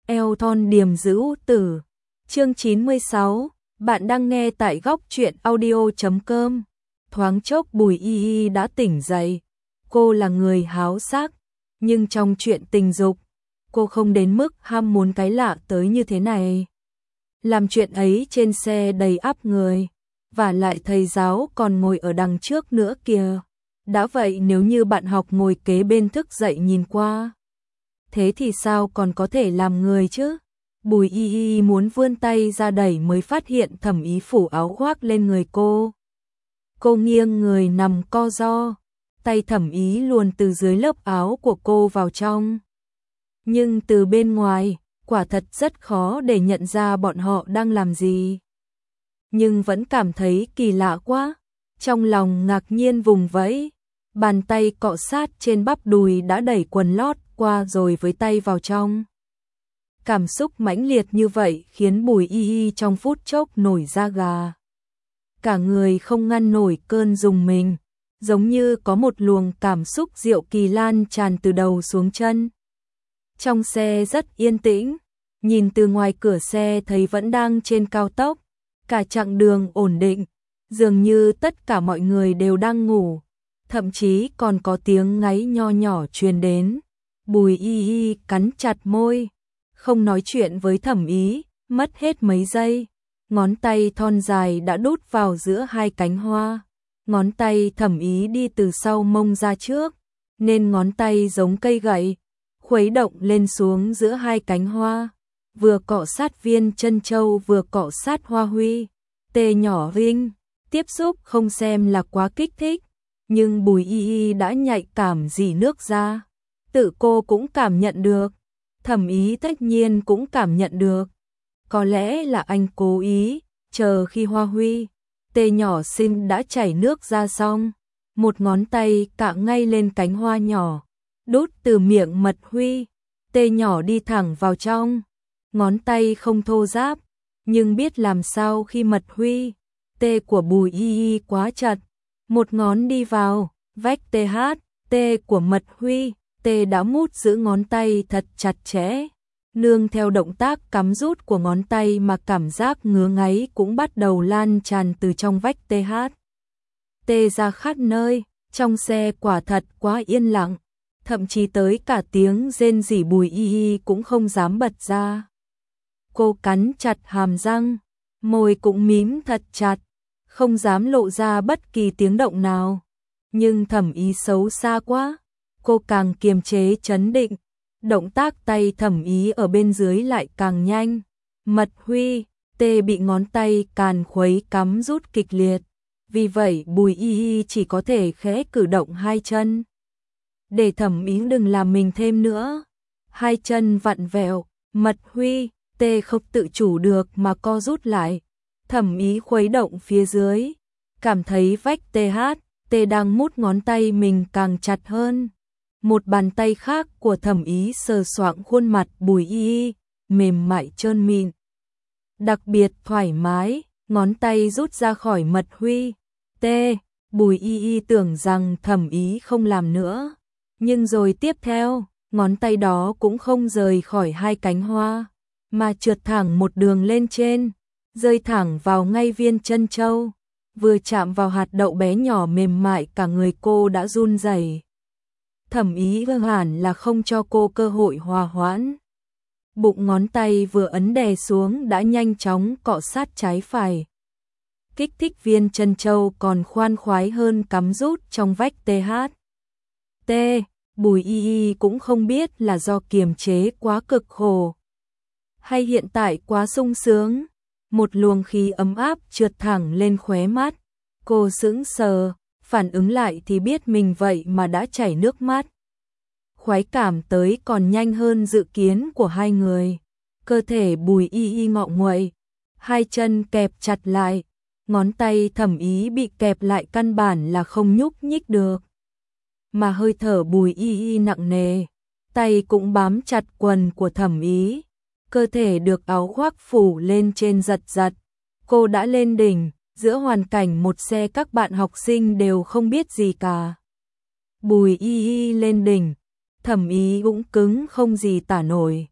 eo thon điềm giữ tử. Chương 96, bạn đang nghe tại góc truyện audio.com. Thoáng chốc Bùi Y Y đã tỉnh dậy. Cô là người háo sắc, nhưng trong chuyện tình dục, cô không đến mức ham muốn cái lạ tới như thế này. Làm chuyện ấy trên xe đầy ắp người, và lại thầy giáo còn ngồi ở đằng trước nữa kìa. Đã vậy nếu như bạn học ngồi kế bên thức dậy nhìn qua, thế thì sao còn có thể làm người chứ? Bùi Y Y muốn vươn tay ra đẩy mới phát hiện Thẩm Ý phủ áo khoác lên người cô. Cô nghiêng người nằm co ro, tay Thẩm Ý luồn từ dưới lớp áo của cô vào trong. Nhưng từ bên ngoài, quả thật rất khó để nhận ra bọn họ đang làm gì. Nhưng vẫn cảm thấy kỳ lạ quá, trong lòng ngạc nhiên vùng vẫy. Bàn tay cọ sát trên bắp đùi đã đẩy quần lót qua rồi với tay vào trong. Cảm xúc mãnh liệt như vậy khiến Bùi Y Y trong phút chốc nổi da gà. Cả người không ngăn nổi cơn rùng mình, giống như có một luồng cảm xúc diệu kỳ lan tràn từ đầu xuống chân. Trong xe rất yên tĩnh, nhìn từ ngoài cửa xe thấy vẫn đang trên cao tốc, cả chặng đường ổn định, dường như tất cả mọi người đều đang ngủ. Thậm chí còn có tiếng ngáy nho nhỏ truyền đến. Bùi Y Y cắn chặt môi, không nói chuyện với Thẩm Ý, mất hết mấy giây. Ngón tay thon dài đã đút vào giữa hai cánh hoa. Ngón tay Thẩm Ý đi từ sau mông ra trước, nên ngón tay giống cây gậy, khuấy động lên xuống giữa hai cánh hoa, vừa cọ sát viên chân châu vừa cọ sát hoa huy. Tê nhỏ vinh, tiếp xúc không xem là quá kích thích. Nhưng Bùi Y Y đã nhạy cảm rỉ nước ra. Tự cô cũng cảm nhận được. Thẩm Ý tất nhiên cũng cảm nhận được. Có lẽ là anh cố ý, chờ khi hoa huy, tê nhỏ xinh đã chảy nước ra xong. Một ngón tay cạ ngay lên cánh hoa nhỏ, đút từ miệng mật huy, tê nhỏ đi thẳng vào trong. Ngón tay không thô ráp, nhưng biết làm sao khi mật huy, tê của Bùi Y Y quá chặt. Một ngón đi vào, vách tê của mật huy, tê đã mút giữ ngón tay thật chặt chẽ. Nương theo động tác cắm rút của ngón tay mà cảm giác ngứa ngáy cũng bắt đầu lan tràn từ trong vách tê ra khắp nơi. Trong xe quả thật quá yên lặng, thậm chí tới cả tiếng rên rỉ Bùi Y Y cũng không dám bật ra. Cô cắn chặt hàm răng, môi cũng mím thật chặt, không dám lộ ra bất kỳ tiếng động nào. Nhưng Thẩm Ý xấu xa quá, cô càng kiềm chế trấn định. Động tác tay Thẩm Ý ở bên dưới lại càng nhanh. Mật huy, tê bị ngón tay càn khuấy cắm rút kịch liệt. Vì vậy Bùi Y Y chỉ có thể khẽ cử động hai chân, để Thẩm Ý đừng làm mình thêm nữa. Hai chân vặn vẹo, mật huy, tê không tự chủ được mà co rút lại. Thẩm Ý khuấy động phía dưới, cảm thấy vách tê đang mút ngón tay mình càng chặt hơn. Một bàn tay khác của Thẩm Ý sờ soạng khuôn mặt Bùi Y Y, mềm mại trơn mịn, đặc biệt thoải mái. Ngón tay rút ra khỏi mật huy, tê. Bùi Y Y tưởng rằng Thẩm Ý không làm nữa, nhưng rồi tiếp theo, ngón tay đó cũng không rời khỏi hai cánh hoa, mà trượt thẳng một đường lên trên, rơi thẳng vào ngay viên chân châu. Vừa chạm vào hạt đậu bé nhỏ mềm mại cả người cô đã run rẩy. Thẩm Ý cơ bản là không cho cô cơ hội hòa hoãn. Bụng ngón tay vừa ấn đè xuống đã nhanh chóng cọ sát trái phải. Kích thích viên chân châu còn khoan khoái hơn cắm rút trong vách tê. Bùi Y Y cũng không biết là do kiềm chế quá cực khổ, hay hiện tại quá sung sướng. Một luồng khí ấm áp trượt thẳng lên khóe mắt. Cô sững sờ, phản ứng lại thì biết mình vậy mà đã chảy nước mắt. Khoái cảm tới còn nhanh hơn dự kiến của hai người. Cơ thể Bùi Y Y ngọ nguậy, hai chân kẹp chặt lại, ngón tay Thẩm Ý bị kẹp lại căn bản là không nhúc nhích được. Mà hơi thở Bùi Y Y nặng nề, tay cũng bám chặt quần của Thẩm Ý. Cơ thể được áo khoác phủ lên trên giật giật. Cô đã lên đỉnh, giữa hoàn cảnh một xe các bạn học sinh đều không biết gì cả. Bùi Y Y lên đỉnh, Thẩm Ý cũng cứng không gì tả nổi.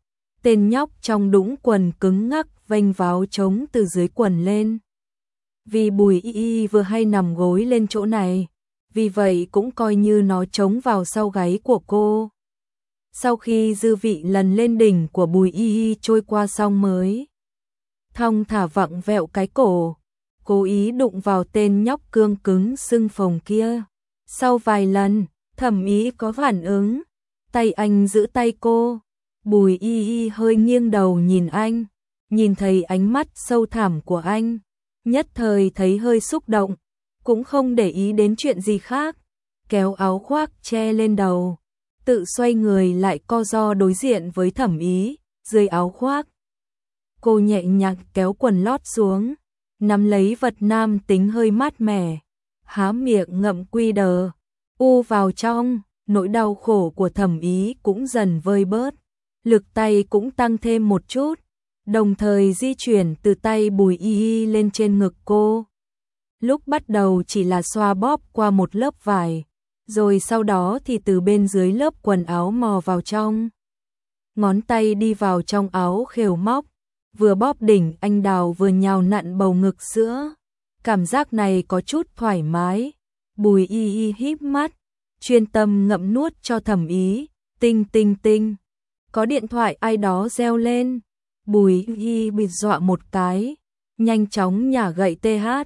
Tên nhóc trong đũng quần cứng ngắc vênh váo trống từ dưới quần lên. Vì Bùi Y Y vừa hay nằm gối lên chỗ này, vì vậy cũng coi như nó trống vào sau gáy của cô. Sau khi dư vị lần lên đỉnh của Bùi Y Y trôi qua xong mới thong thả vặn vẹo cái cổ, cố ý đụng vào tên nhóc cương cứng xưng phồng kia. Sau vài lần, Thẩm Ý có phản ứng, tay anh giữ tay cô. Bùi Y Y hơi nghiêng đầu nhìn anh, nhìn thấy ánh mắt sâu thẳm của anh, nhất thời thấy hơi xúc động, cũng không để ý đến chuyện gì khác, kéo áo khoác che lên đầu, tự xoay người lại co ro đối diện với Thẩm Ý, dưới áo khoác. Cô nhẹ nhàng kéo quần lót xuống, nắm lấy vật nam tính hơi mát mẻ, há miệng ngậm quy đờ, u vào trong, nỗi đau khổ của Thẩm Ý cũng dần vơi bớt, lực tay cũng tăng thêm một chút, đồng thời di chuyển từ tay Bùi Y Y lên trên ngực cô. Lúc bắt đầu chỉ là xoa bóp qua một lớp vải, rồi sau đó thì từ bên dưới lớp quần áo mò vào trong. Ngón tay đi vào trong áo khều móc, vừa bóp đỉnh anh đào vừa nhào nặn bầu ngực sữa. Cảm giác này có chút thoải mái. Bùi Y Y híp mắt, chuyên tâm ngậm nuốt cho Thẩm Ý. Tinh tinh tinh. Có điện thoại ai đó reo lên. Bùi Y Y bị dọa một cái, nhanh chóng nhả gậy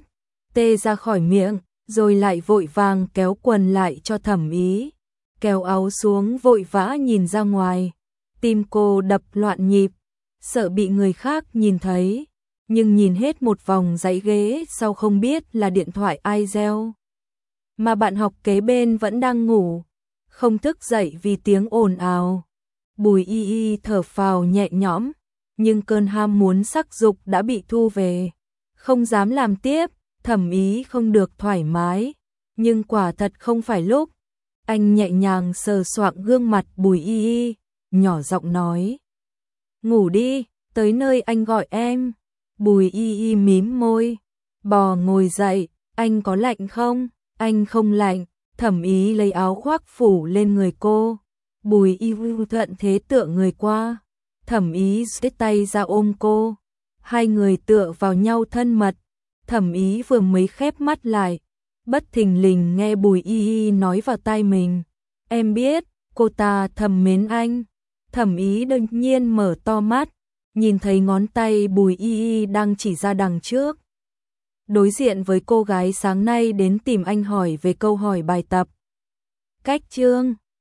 tê ra khỏi miệng, rồi lại vội vàng kéo quần lại cho Thẩm Ý. Kéo áo xuống vội vã nhìn ra ngoài. Tim cô đập loạn nhịp, sợ bị người khác nhìn thấy, nhưng nhìn hết một vòng dãy ghế sau không biết là điện thoại ai reo. Mà bạn học kế bên vẫn đang ngủ, không thức dậy vì tiếng ồn ào. Bùi Y Y thở phào nhẹ nhõm, nhưng cơn ham muốn sắc dục đã bị thu về, không dám làm tiếp. Thẩm Ý không được thoải mái, nhưng quả thật không phải lúc. Anh nhẹ nhàng sờ soạng gương mặt Bùi Y Y, nhỏ giọng nói: "Ngủ đi, tới nơi anh gọi em." Bùi Y Y mím môi, bò ngồi dậy, "Anh có lạnh không?" "Anh không lạnh." Thẩm Ý lấy áo khoác phủ lên người cô. Bùi Y Y thuận thế tựa người qua, Thẩm Ý giết tay ra ôm cô. Hai người tựa vào nhau thân mật. Thẩm Ý vừa mới khép mắt lại, bất thình lình nghe Bùi Y Y nói vào tai mình: "Em biết, cô ta thầm mến anh." Thẩm Ý đột nhiên mở to mắt, nhìn thấy ngón tay Bùi Y Y đang chỉ ra đằng trước. Đối diện với cô gái sáng nay đến tìm anh hỏi về câu hỏi bài tập. Cách chương